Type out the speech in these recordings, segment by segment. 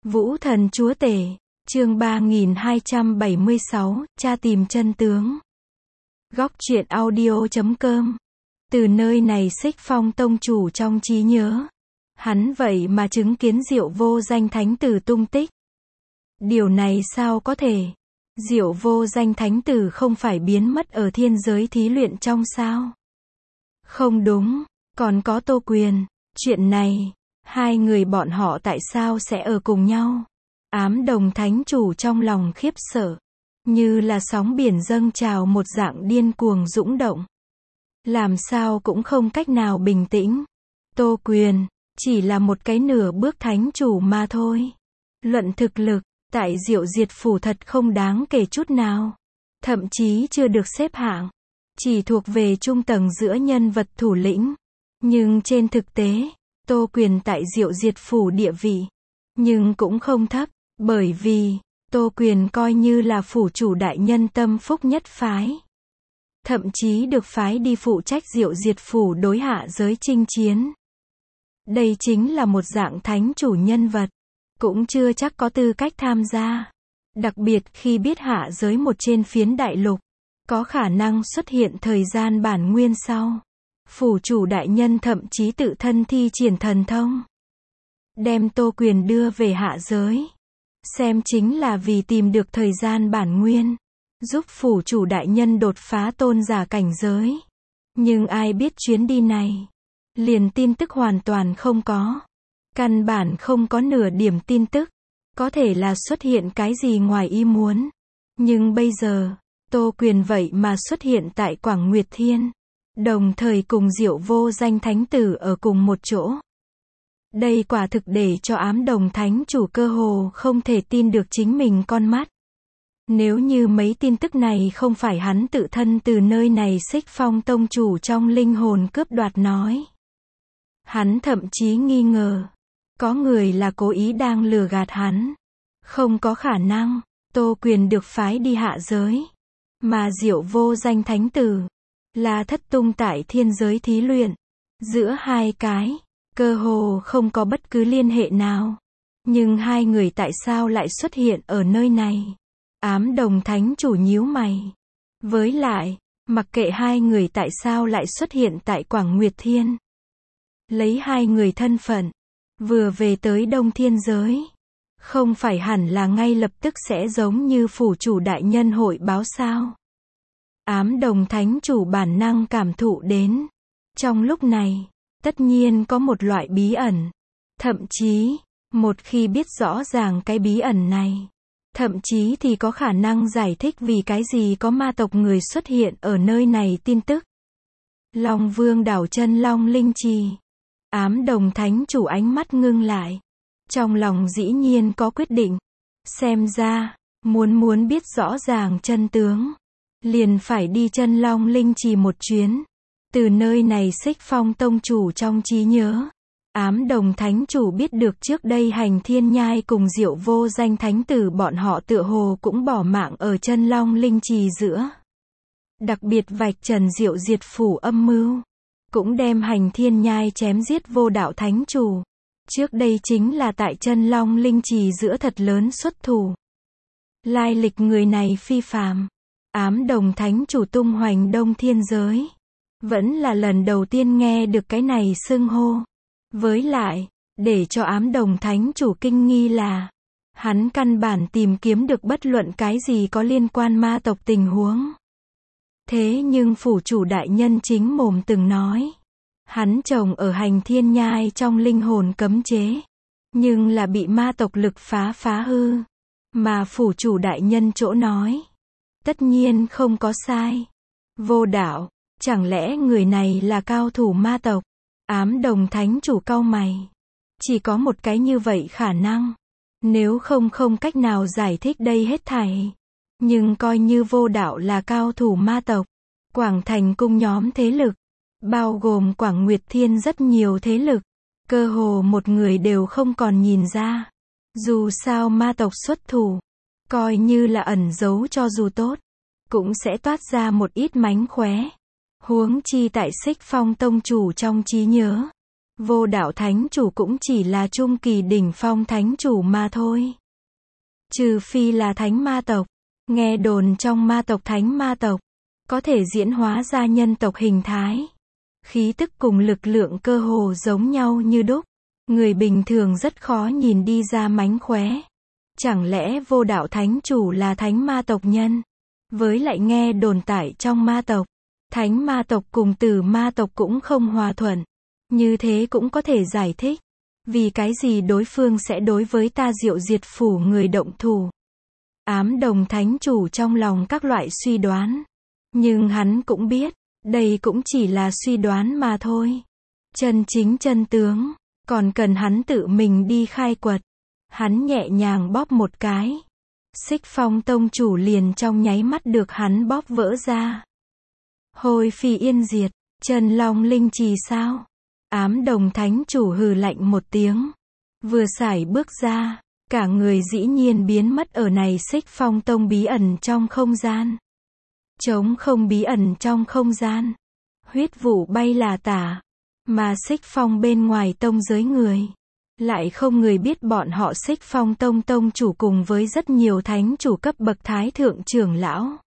Vũ Thần Chúa Tể, chương 3276, tra tìm chân tướng. Góc truyện audio.com. Từ nơi này Xích Phong tông chủ trong trí nhớ. Hắn vậy mà chứng kiến Diệu Vô Danh Thánh Tử tung tích. Điều này sao có thể? Diệu Vô Danh Thánh Tử không phải biến mất ở thiên giới thí luyện trong sao? Không đúng, còn có Tô Quyền. Chuyện này, hai người bọn họ tại sao sẽ ở cùng nhau? Ám Đồng Thánh Chủ trong lòng khiếp sợ, như là sóng biển dâng trào một dạng điên cuồng dũng động. Làm sao cũng không cách nào bình tĩnh. Tô Quyền, chỉ là một cái nửa bước thánh chủ mà thôi. Luận thực lực, tại Diệu Diệt Phủ thật không đáng kể chút nào. Thậm chí chưa được xếp hạng. Chỉ thuộc về trung tầng giữa nhân vật thủ lĩnh. Nhưng trên thực tế, Tô Quyền tại Diệu Diệt Phủ địa vị, nhưng cũng không thấp, bởi vì, Tô Quyền coi như là phủ chủ đại nhân tâm phúc nhất phái. Thậm chí được phái đi phụ trách Diệu Diệt Phủ đối hạ giới chinh chiến. Đây chính là một dạng thánh chủ nhân vật, cũng chưa chắc có tư cách tham gia. Đặc biệt khi biết hạ giới một trên phiến đại lục, có khả năng xuất hiện thời gian bản nguyên sau. Phủ chủ đại nhân thậm chí tự thân thi triển thần thông, đem Tô Quyền đưa về hạ giới. Xem chính là vì tìm được thời gian bản nguyên, giúp phủ chủ đại nhân đột phá tôn giả cảnh giới. Nhưng ai biết chuyến đi này, liền tin tức hoàn toàn không có. Căn bản không có nửa điểm tin tức. Có thể là xuất hiện cái gì ngoài ý muốn. Nhưng bây giờ, Tô Quyền vậy mà xuất hiện tại Quảng Nguyệt Thiên. Đồng thời cùng Diệu Vô Danh Thánh Tử ở cùng một chỗ. Đây quả thực để cho Ám Đồng Thánh Chủ cơ hồ không thể tin được chính mình con mắt. Nếu như mấy tin tức này không phải hắn tự thân từ nơi này Xích Phong tông chủ trong linh hồn cướp đoạt nói. Hắn thậm chí nghi ngờ, có người là cố ý đang lừa gạt hắn. Không có khả năng, Tô Quyền được phái đi hạ giới. Mà Diệu Vô Danh Thánh Tử là thất tung tại thiên giới thí luyện. Giữa hai cái, cơ hồ không có bất cứ liên hệ nào. Nhưng hai người tại sao lại xuất hiện ở nơi này? Ám Đồng Thánh Chủ nhíu mày. Với lại, mặc kệ hai người tại sao lại xuất hiện tại Quảng Nguyệt Thiên. Lấy hai người thân phận, vừa về tới Đông Thiên Giới. Không phải hẳn là ngay lập tức sẽ giống như phủ chủ đại nhân hội báo sao? Ám Đồng Thánh Chủ bản năng cảm thụ đến. Trong lúc này, tất nhiên có một loại bí ẩn. Thậm chí, một khi biết rõ ràng cái bí ẩn này, thậm chí thì có khả năng giải thích vì cái gì có ma tộc người xuất hiện ở nơi này tin tức. Long Vương đảo chân Long Linh Trì. Ám Đồng Thánh Chủ ánh mắt ngưng lại. Trong lòng dĩ nhiên có quyết định. Xem ra, muốn biết rõ ràng chân tướng, liền phải đi chân Long Linh Trì một chuyến. Từ nơi này Xích Phong tông chủ trong trí nhớ, Ám Đồng Thánh Chủ biết được trước đây Hành Thiên Nhai cùng Diệu Vô Danh Thánh Tử bọn họ tựa hồ cũng bỏ mạng ở chân Long Linh Trì giữa. Đặc biệt vạch trần Diệu Diệt Phủ âm mưu, cũng đem Hành Thiên Nhai chém giết Vô Đạo Thánh Chủ. Trước đây chính là tại chân Long Linh Trì giữa thật lớn xuất thủ. Lai lịch người này phi phàm. Ám Đồng Thánh Chủ tung hoành Đông Thiên Giới. Vẫn là lần đầu tiên nghe được cái này xưng hô. Với lại, để cho Ám Đồng Thánh Chủ kinh nghi là, hắn căn bản tìm kiếm được bất luận cái gì có liên quan ma tộc tình huống. Thế nhưng phủ chủ đại nhân chính mồm từng nói, hắn trồng ở Hành Thiên Nhai trong linh hồn cấm chế, nhưng là bị ma tộc lực phá hư. Mà phủ chủ đại nhân chỗ nói, tất nhiên không có sai. Vô Đạo, chẳng lẽ người này là cao thủ ma tộc? Ám Đồng Thánh Chủ cau mày. Chỉ có một cái như vậy khả năng. Nếu không cách nào giải thích đây hết thảy. Nhưng coi như Vô Đạo là cao thủ ma tộc, Quảng Thành cung nhóm thế lực, bao gồm Quảng Nguyệt Thiên rất nhiều thế lực, cơ hồ một người đều không còn nhìn ra. Dù sao ma tộc xuất thủ, coi như là ẩn giấu cho dù tốt, cũng sẽ toát ra một ít mánh khóe. Huống chi tại Xích Phong tông chủ trong trí nhớ, Vô đạo thánh chủ cũng chỉ là trung kỳ đỉnh phong thánh chủ mà thôi. Trừ phi là thánh ma tộc. Nghe đồn trong ma tộc thánh ma tộc, có thể diễn hóa ra nhân tộc hình thái. Khí tức cùng lực lượng cơ hồ giống nhau như đúc. Người bình thường rất khó nhìn đi ra mánh khóe. Chẳng lẽ vô đạo thánh chủ là thánh ma tộc nhân? Với lại nghe đồn tại trong ma tộc, thánh ma tộc cùng tử ma tộc cũng không hòa thuận. Như thế cũng có thể giải thích. Vì cái gì đối phương sẽ đối với ta Diệu Diệt Phủ người động thủ. Ám Đồng thánh chủ trong lòng các loại suy đoán. Nhưng hắn cũng biết, đây cũng chỉ là suy đoán mà thôi. Chân chính chân tướng, còn cần hắn tự mình đi khai quật. Hắn nhẹ nhàng bóp một cái. Xích Phong tông chủ liền trong nháy mắt được hắn bóp vỡ ra. Hồi phi yên diệt, Chân Long linh trì sao? Ám Đồng thánh chủ hừ lạnh một tiếng. Vừa sải bước ra, cả người dĩ nhiên biến mất ở này Xích Phong tông bí ẩn trong không gian. Trống không bí ẩn trong không gian. Huyết vụ bay là tả. Mà Xích Phong bên ngoài tông giới người. Lại không người biết bọn họ Xích Phong tông tông chủ cùng với rất nhiều thánh chủ cấp bậc thái thượng trưởng lão.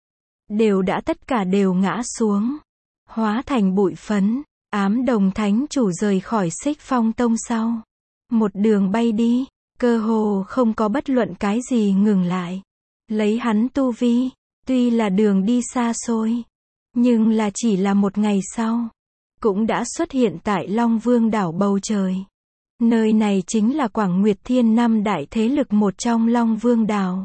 Đều đã tất cả đều ngã xuống. Hóa thành bụi phấn. Ám Đồng thánh chủ rời khỏi Xích Phong tông sau. Một đường bay đi. Cơ hồ không có bất luận cái gì ngừng lại. Lấy hắn tu vi. Tuy là đường đi xa xôi. Nhưng là chỉ là một ngày sau. Cũng đã xuất hiện tại Long Vương đảo bầu trời. Nơi này chính là Quảng Nguyệt Thiên năm đại thế lực một trong Long Vương đảo.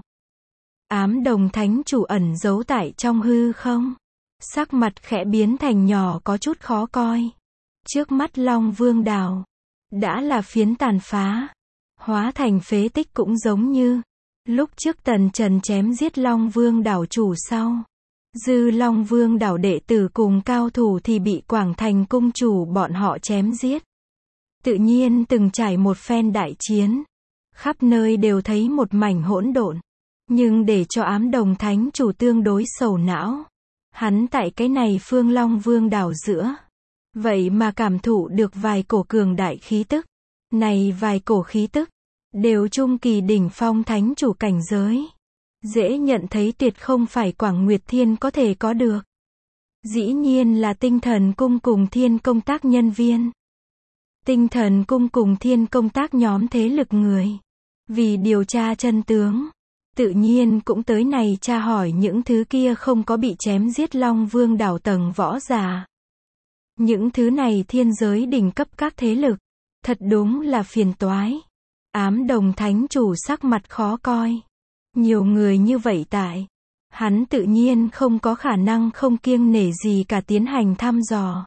Ám Đồng thánh chủ ẩn giấu tại trong hư không. Sắc mặt khẽ biến thành nhỏ có chút khó coi. Trước mắt Long Vương đảo. Đã là phiến tàn phá. Hóa thành phế tích cũng giống như. Lúc trước Tần Trần chém giết Long Vương đảo chủ sau. Dư Long Vương đảo đệ tử cùng cao thủ thì bị Quảng Thành cung chủ bọn họ chém giết. Tự nhiên từng trải một phen đại chiến. Khắp nơi đều thấy một mảnh hỗn độn. Nhưng để cho Ám Đồng thánh chủ tương đối sầu não. Hắn tại cái này phương Long Vương đảo giữa. Vậy mà cảm thụ được vài cổ cường đại khí tức. Này vài cổ khí tức. Đều trung kỳ đỉnh phong thánh chủ cảnh giới. Dễ nhận thấy tuyệt không phải Quảng Nguyệt Thiên có thể có được. Dĩ nhiên là Tinh Thần cung cùng Thiên công tác nhân viên. Tinh Thần cung cùng Thiên công tác nhóm thế lực người. Vì điều tra chân tướng. Tự nhiên cũng tới này tra hỏi những thứ kia không có bị chém giết Long Vương đảo tầng võ giả. Những thứ này thiên giới đỉnh cấp các thế lực. Thật đúng là phiền toái. Ám Đồng thánh chủ sắc mặt khó coi. Nhiều người như vậy tại. Hắn tự nhiên không có khả năng không kiêng nể gì cả tiến hành thăm dò.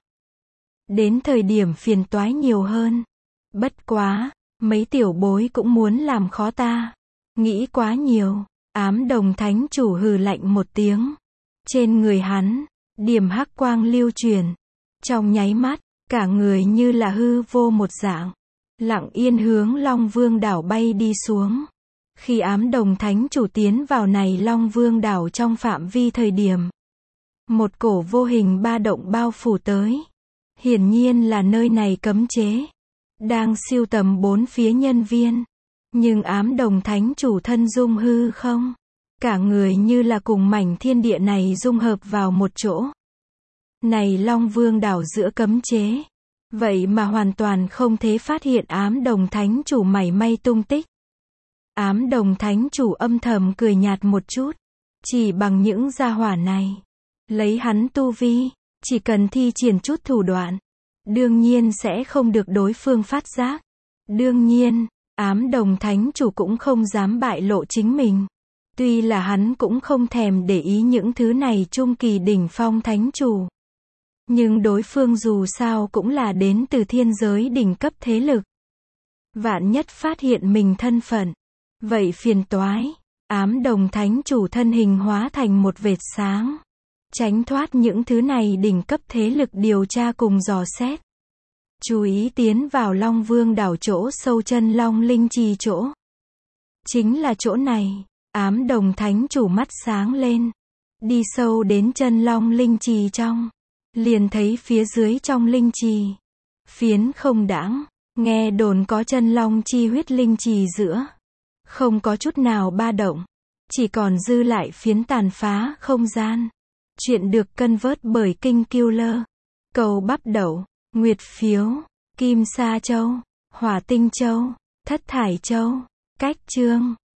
Đến thời điểm phiền toái nhiều hơn. Bất quá, mấy tiểu bối cũng muốn làm khó ta. Nghĩ quá nhiều. Ám Đồng thánh chủ hừ lạnh một tiếng. Trên người hắn, điểm hắc quang lưu truyền. Trong nháy mắt, cả người như là hư vô một dạng. Lặng yên hướng Long Vương đảo bay đi xuống. Khi Ám Đồng thánh chủ tiến vào này Long Vương đảo trong phạm vi thời điểm. Một cổ vô hình ba động bao phủ tới. Hiển nhiên là nơi này cấm chế. Đang siêu tầm bốn phía nhân viên. Nhưng Ám Đồng thánh chủ thân dung hư không. Cả người như là cùng mảnh thiên địa này dung hợp vào một chỗ. Này Long Vương đảo giữa cấm chế. Vậy mà hoàn toàn không thể phát hiện Ám Đồng thánh chủ mảy may tung tích. Ám Đồng thánh chủ âm thầm cười nhạt một chút. Chỉ bằng những gia hỏa này. Lấy hắn tu vi. Chỉ cần thi triển chút thủ đoạn. Đương nhiên sẽ không được đối phương phát giác. Đương nhiên, Ám Đồng thánh chủ cũng không dám bại lộ chính mình. Tuy là hắn cũng không thèm để ý những thứ này trung kỳ đỉnh phong thánh chủ. Nhưng đối phương dù sao cũng là đến từ thiên giới đỉnh cấp thế lực. Vạn nhất phát hiện mình thân phận. Vậy phiền toái. Ám Đồng thánh chủ thân hình hóa thành một vệt sáng. Tránh thoát những thứ này đỉnh cấp thế lực điều tra cùng dò xét. Chú ý tiến vào Long Vương đảo chỗ sâu chân Long linh trì chỗ. Chính là chỗ này. Ám Đồng thánh chủ mắt sáng lên. Đi sâu đến chân Long linh trì trong. Liền thấy phía dưới trong linh trì. Phiến không đãng, nghe đồn có chân long chi huyết linh trì giữa. Không có chút nào ba động. Chỉ còn dư lại phiến tàn phá không gian. Chuyện được cân vớt bởi Kinh Killer. Cầu Bắp Đậu, Nguyệt Phiếu, Kim Sa Châu, Hỏa Tinh Châu, Thất Thải Châu. Cách chương